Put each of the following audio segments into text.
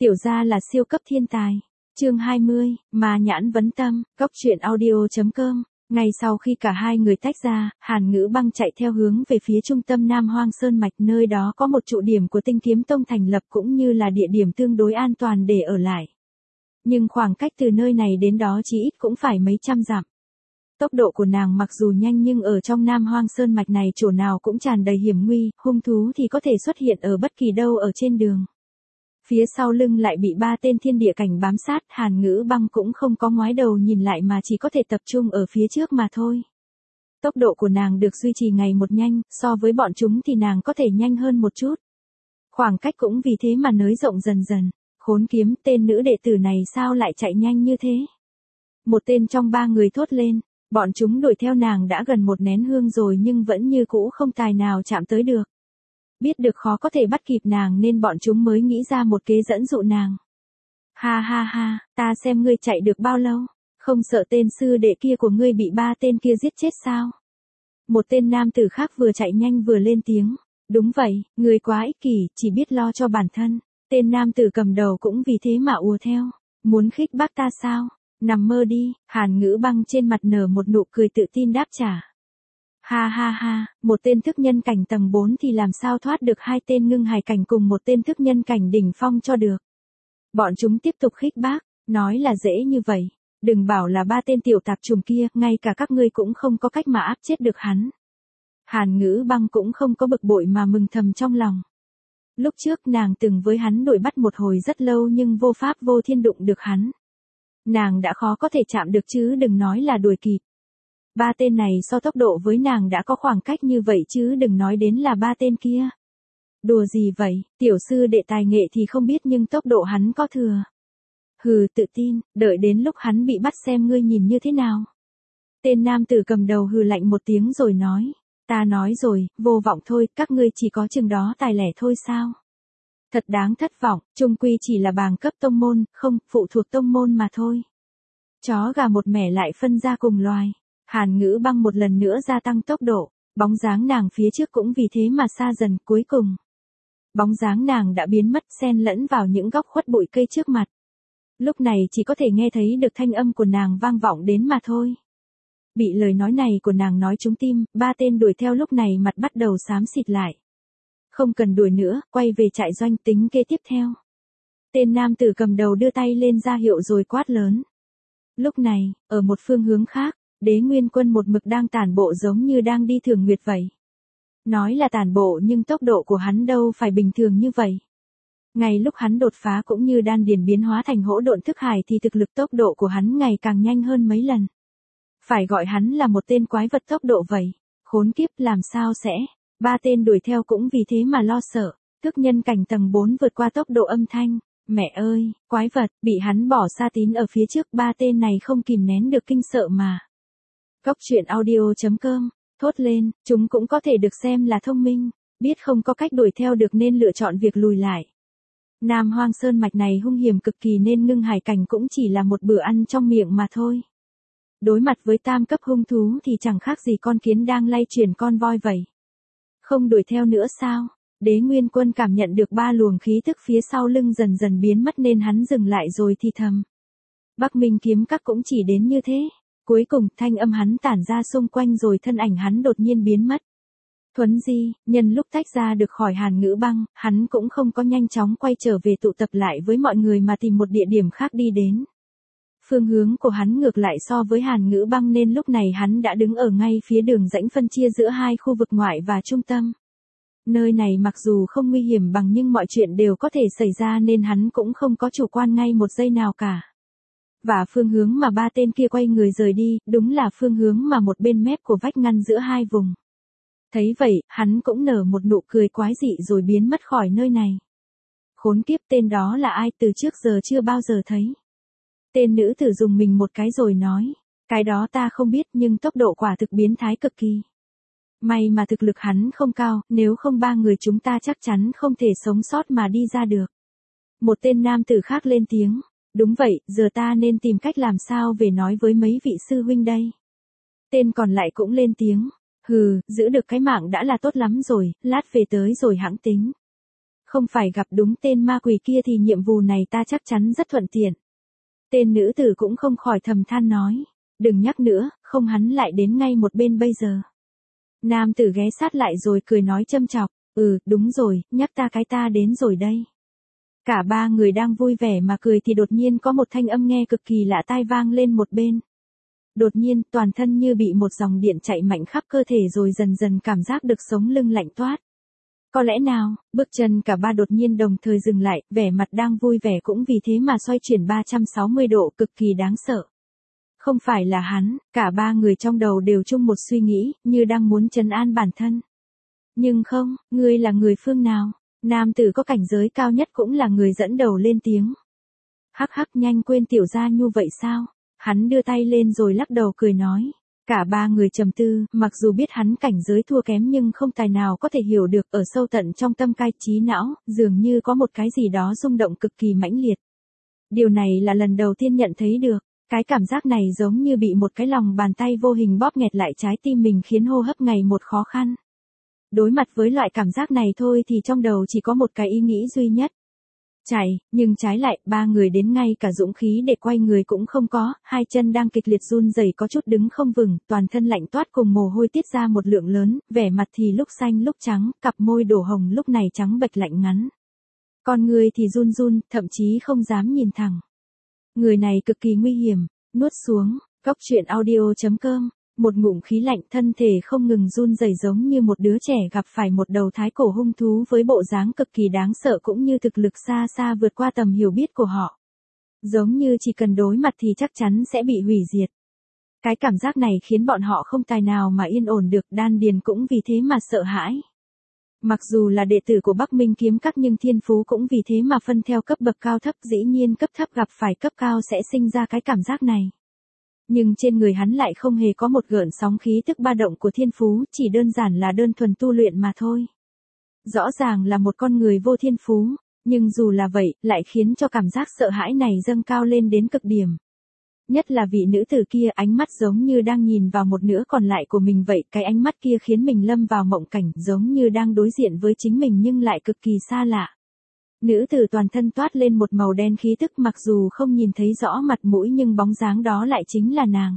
Tiểu gia là siêu cấp thiên tài. Chương 20, Ma Nhãn vấn tâm, Cóc truyện audio.com. Ngay sau khi cả hai người tách ra, Hàn Ngữ Băng chạy theo hướng về phía trung tâm Nam Hoang Sơn Mạch, nơi đó có một trụ điểm của Tinh Kiếm Tông thành lập cũng như là địa điểm tương đối an toàn để ở lại. Nhưng khoảng cách từ nơi này đến đó chỉ ít cũng phải mấy trăm dặm. Tốc độ của nàng mặc dù nhanh nhưng ở trong Nam Hoang Sơn Mạch này chỗ nào cũng tràn đầy hiểm nguy, hung thú thì có thể xuất hiện ở bất kỳ đâu ở trên đường. Phía sau lưng lại bị 3 tên thiên địa cảnh bám sát, Hàn Ngữ Băng cũng không có ngoái đầu nhìn lại mà chỉ có thể tập trung ở phía trước mà thôi. Tốc độ của nàng được duy trì ngày một nhanh, so với bọn chúng thì nàng có thể nhanh hơn một chút. Khoảng cách cũng vì thế mà nới rộng dần dần. Khốn kiếm, tên nữ đệ tử này sao lại chạy nhanh như thế? Một tên trong 3 người thốt lên, bọn chúng đuổi theo nàng đã gần một nén hương rồi nhưng vẫn như cũ không tài nào chạm tới được. Biết được khó có thể bắt kịp nàng nên bọn chúng mới nghĩ ra một kế dẫn dụ nàng. Ha ha ha, ta xem ngươi chạy được bao lâu, không sợ tên sư đệ kia của ngươi bị 3 tên kia giết chết sao? Một tên nam tử khác vừa chạy nhanh vừa lên tiếng, đúng vậy, ngươi quá ích kỷ, chỉ biết lo cho bản thân. Tên nam tử cầm đầu cũng vì thế mà ùa theo, muốn khích bác ta sao? Nằm mơ đi. Hàn Ngữ Băng trên mặt nở một nụ cười tự tin đáp trả. Ha ha ha, một tên thức nhân cảnh tầng 4 thì làm sao thoát được 2 tên ngưng hải cảnh cùng một tên thức nhân cảnh đỉnh phong cho được. Bọn chúng tiếp tục khích bác, nói là dễ như vậy, đừng bảo là 3 tên tiểu tạp chủng kia, ngay cả các ngươi cũng không có cách mà áp chết được hắn. Hàn Ngữ Băng cũng không có bực bội mà mừng thầm trong lòng. Lúc trước nàng từng với hắn đuổi bắt một hồi rất lâu nhưng vô pháp vô thiên đụng được hắn. Nàng đã khó có thể chạm được chứ đừng nói là đuổi kịp. 3 tên này so tốc độ với nàng đã có khoảng cách như vậy chứ đừng nói đến là 3 tên kia. Đùa gì vậy, tiểu sư đệ tài nghệ thì không biết nhưng tốc độ hắn có thừa. Hừ, tự tin, đợi đến lúc hắn bị bắt xem ngươi nhìn như thế nào. Tên nam tử cầm đầu hừ lạnh một tiếng rồi nói. Ta nói rồi, vô vọng thôi, các ngươi chỉ có chừng đó tài lẻ thôi sao? Thật đáng thất vọng, chung quy chỉ là bàng cấp tông môn, không, phụ thuộc tông môn mà thôi. Chó gà một mẻ lại phân ra cùng loài. Hàn Ngữ Băng một lần nữa gia tăng tốc độ, bóng dáng nàng phía trước cũng vì thế mà xa dần, cuối cùng. Bóng dáng nàng đã biến mất xen lẫn vào những góc khuất bụi cây trước mặt. Lúc này chỉ có thể nghe thấy được thanh âm của nàng vang vọng đến mà thôi. Bị lời nói này của nàng nói trúng tim, 3 tên đuổi theo lúc này mặt bắt đầu xám xịt lại. Không cần đuổi nữa, quay về trại doanh tính kế tiếp theo. Tên nam tử cầm đầu đưa tay lên ra hiệu rồi quát lớn. Lúc này, ở một phương hướng khác, Đế Nguyên Quân một mực đang tản bộ giống như đang đi thường nguyệt vậy. Nói là tản bộ nhưng tốc độ của hắn đâu phải bình thường như vậy. Ngay lúc hắn đột phá cũng như đan điền biến hóa thành hỗn độn thức hải thì thực lực tốc độ của hắn ngày càng nhanh hơn mấy lần. Phải gọi hắn là một tên quái vật tốc độ vậy. Khốn kiếp, làm sao sẽ? 3 tên đuổi theo cũng vì thế mà lo sợ. Thức nhân cảnh tầng 4 vượt qua tốc độ âm thanh. Mẹ ơi, quái vật, bị hắn bỏ sa tín ở phía trước, 3 tên này không kìm nén được kinh sợ mà. Cóc truyện audio.com, thốt lên, chúng cũng có thể được xem là thông minh, biết không có cách đuổi theo được nên lựa chọn việc lùi lại. Nam Hoang Sơn Mạch này hung hiểm cực kỳ nên ngưng hải cảnh cũng chỉ là một bữa ăn trong miệng mà thôi. Đối mặt với tam cấp hung thú thì chẳng khác gì con kiến đang lay chuyển con voi vậy. Không đuổi theo nữa sao? Đế Nguyên Quân cảm nhận được 3 luồng khí tức phía sau lưng dần dần biến mất nên hắn dừng lại rồi thì thầm. Bắc Minh kiếm các cũng chỉ đến như thế. Cuối cùng thanh âm hắn tản ra xung quanh rồi thân ảnh hắn đột nhiên biến mất. Thuấn Di, nhân lúc tách ra được khỏi Hàn Ngữ Băng, hắn cũng không có nhanh chóng quay trở về tụ tập lại với mọi người mà tìm một địa điểm khác đi đến. Phương hướng của hắn ngược lại so với Hàn Ngữ Băng nên lúc này hắn đã đứng ở ngay phía đường rãnh phân chia giữa 2 khu vực ngoại và trung tâm. Nơi này mặc dù không nguy hiểm bằng nhưng mọi chuyện đều có thể xảy ra nên hắn cũng không có chủ quan ngay một giây nào cả. Và phương hướng mà 3 tên kia quay người rời đi, đúng là phương hướng mà một bên mép của vách ngăn giữa 2 vùng. Thấy vậy, hắn cũng nở một nụ cười quái dị rồi biến mất khỏi nơi này. Khốn kiếp, tên đó là ai, từ trước giờ chưa bao giờ thấy. Tên nữ tử dùng mình một cái rồi nói, cái đó ta không biết nhưng tốc độ quả thực biến thái cực kỳ. May mà thực lực hắn không cao, nếu không 3 người chúng ta chắc chắn không thể sống sót mà đi ra được. Một tên nam tử khác lên tiếng. Đúng vậy, giờ ta nên tìm cách làm sao về nói với mấy vị sư huynh đây. Tên còn lại cũng lên tiếng. Hừ, giữ được cái mạng đã là tốt lắm rồi, lát về tới rồi hãng tính. Không phải gặp đúng tên ma quỷ kia thì nhiệm vụ này ta chắc chắn rất thuận tiện. Tên nữ tử cũng không khỏi thầm than nói. Đừng nhắc nữa, không hắn lại đến ngay một bên bây giờ. Nam tử ghé sát lại rồi cười nói châm chọc. Đúng rồi, nhắc ta đến rồi đây. Cả ba người đang vui vẻ mà cười thì đột nhiên có một thanh âm nghe cực kỳ lạ tai vang lên một bên. Đột nhiên, toàn thân như bị một dòng điện chạy mạnh khắp cơ thể rồi dần dần cảm giác được sống lưng lạnh toát. Có lẽ nào, bước chân cả ba đột nhiên đồng thời dừng lại, vẻ mặt đang vui vẻ cũng vì thế mà xoay chuyển 360 độ cực kỳ đáng sợ. Không phải là hắn, cả ba người trong đầu đều chung một suy nghĩ, như đang muốn trấn an bản thân. Nhưng không, ngươi là người phương nào? Nam tử có cảnh giới cao nhất cũng là người dẫn đầu lên tiếng. Hắc hắc, nhanh quên tiểu gia nhu vậy sao? Hắn đưa tay lên rồi lắc đầu cười nói. Cả ba người trầm tư, mặc dù biết hắn cảnh giới thua kém nhưng không tài nào có thể hiểu được ở sâu tận trong tâm cai trí não, dường như có một cái gì đó rung động cực kỳ mãnh liệt. Điều này là lần đầu tiên nhận thấy được, cái cảm giác này giống như bị một cái lòng bàn tay vô hình bóp nghẹt lại trái tim mình khiến hô hấp ngày một khó khăn. Đối mặt với loại cảm giác này thôi thì trong đầu chỉ có một cái ý nghĩ duy nhất. Chạy, nhưng trái lại, ba người đến ngay cả dũng khí để quay người cũng không có, hai chân đang kịch liệt run rẩy có chút đứng không vững, toàn thân lạnh toát cùng mồ hôi tiết ra một lượng lớn, vẻ mặt thì lúc xanh lúc trắng, cặp môi đổ hồng lúc này trắng bệch lạnh ngắn. Con người thì run run, thậm chí không dám nhìn thẳng. Người này cực kỳ nguy hiểm, nuốt xuống, Góc truyện audio.com. Một ngụm khí lạnh, thân thể không ngừng run rẩy giống như một đứa trẻ gặp phải một đầu thái cổ hung thú với bộ dáng cực kỳ đáng sợ cũng như thực lực xa xa vượt qua tầm hiểu biết của họ. Giống như chỉ cần đối mặt thì chắc chắn sẽ bị hủy diệt. Cái cảm giác này khiến bọn họ không tài nào mà yên ổn được, đan điền cũng vì thế mà sợ hãi. Mặc dù là đệ tử của Bắc Minh kiếm các nhưng thiên phú cũng vì thế mà phân theo cấp bậc cao thấp, dĩ nhiên cấp thấp gặp phải cấp cao sẽ sinh ra cái cảm giác này. Nhưng trên người hắn lại không hề có một gợn sóng khí tức ba động của thiên phú, chỉ đơn giản là đơn thuần tu luyện mà thôi. Rõ ràng là một con người vô thiên phú, nhưng dù là vậy, lại khiến cho cảm giác sợ hãi này dâng cao lên đến cực điểm. Nhất là vị nữ tử kia, ánh mắt giống như đang nhìn vào một nửa còn lại của mình vậy, cái ánh mắt kia khiến mình lâm vào mộng cảnh, giống như đang đối diện với chính mình nhưng lại cực kỳ xa lạ. Nữ tử toàn thân toát lên một màu đen khí tức, mặc dù không nhìn thấy rõ mặt mũi nhưng bóng dáng đó lại chính là nàng.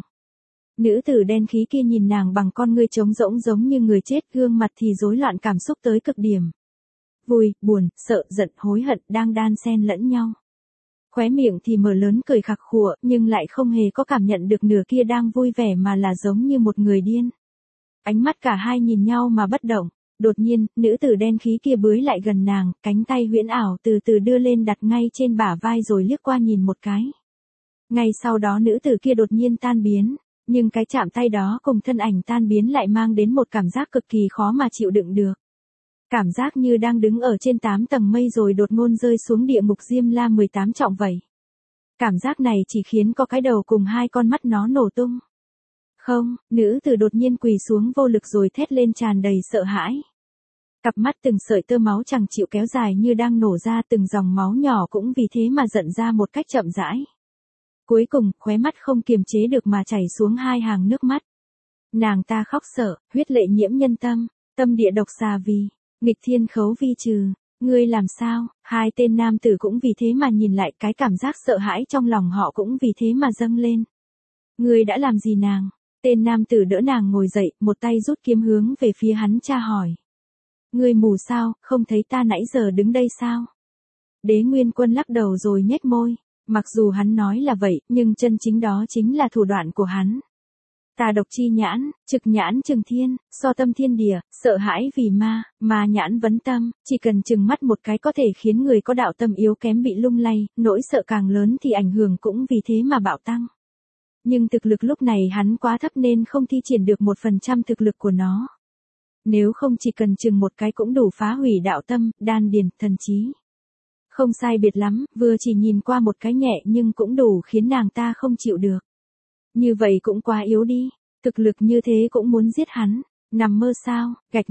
Nữ tử đen khí kia nhìn nàng bằng con ngươi trống rỗng giống như người chết, gương mặt thì rối loạn cảm xúc tới cực điểm. Vui, buồn, sợ, giận, hối hận đang đan xen lẫn nhau. Khóe miệng thì mở lớn cười khặc khụa, nhưng lại không hề có cảm nhận được nửa kia đang vui vẻ mà là giống như một người điên. Ánh mắt cả hai nhìn nhau mà bất động. Đột nhiên, nữ tử đen khí kia bới lại gần nàng, cánh tay huyễn ảo từ từ đưa lên đặt ngay trên bả vai rồi liếc qua nhìn một cái. Ngay sau đó nữ tử kia đột nhiên tan biến, nhưng cái chạm tay đó cùng thân ảnh tan biến lại mang đến một cảm giác cực kỳ khó mà chịu đựng được. Cảm giác như đang đứng ở trên 8 tầng mây rồi đột ngột rơi xuống địa ngục Diêm La 18 trọng vậy. Cảm giác này chỉ khiến có cái đầu cùng hai con mắt nó nổ tung. Không, nữ tử đột nhiên quỳ xuống vô lực rồi thét lên tràn đầy sợ hãi. Cặp mắt từng sợi tơ máu chẳng chịu kéo dài như đang nổ ra, từng dòng máu nhỏ cũng vì thế mà giận ra một cách chậm rãi. Cuối cùng, khóe mắt không kiềm chế được mà chảy xuống hai hàng nước mắt. Nàng ta khóc sợ, huyết lệ nhiễm nhân tâm, tâm địa độc xà vì, nghịch thiên khấu vi trừ. Ngươi làm sao? Hai tên nam tử cũng vì thế mà nhìn lại, cái cảm giác sợ hãi trong lòng họ cũng vì thế mà dâng lên. Ngươi đã làm gì nàng? Tên nam tử đỡ nàng ngồi dậy, một tay rút kiếm hướng về phía hắn tra hỏi. Ngươi mù sao, không thấy ta nãy giờ đứng đây sao? Đế Nguyên Quân lắc đầu rồi nhếch môi. Mặc dù hắn nói là vậy, nhưng chân chính đó chính là thủ đoạn của hắn. Tà độc chi nhãn, trực nhãn trừng thiên, so tâm thiên địa, sợ hãi vì ma nhãn vấn tâm, chỉ cần chừng mắt một cái có thể khiến người có đạo tâm yếu kém bị lung lay, nỗi sợ càng lớn thì ảnh hưởng cũng vì thế mà bạo tăng. Nhưng thực lực lúc này hắn quá thấp nên không thi triển được 1% thực lực của nó. Nếu không chỉ cần chừng một cái cũng đủ phá hủy đạo tâm, đan điền, thần trí. Không sai biệt lắm, vừa chỉ nhìn qua một cái nhẹ nhưng cũng đủ khiến nàng ta không chịu được. Như vậy cũng quá yếu đi, thực lực như thế cũng muốn giết hắn, nằm mơ sao, gạch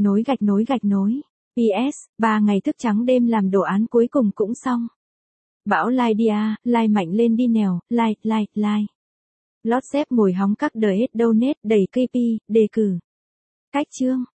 nối. PS, 3 ngày thức trắng đêm làm đồ án cuối cùng cũng xong. Bảo like đi à, like mạnh lên đi nèo, like. Lót xếp ngồi hóng các đời hết donate đầy KP, đề cử. Cách chương.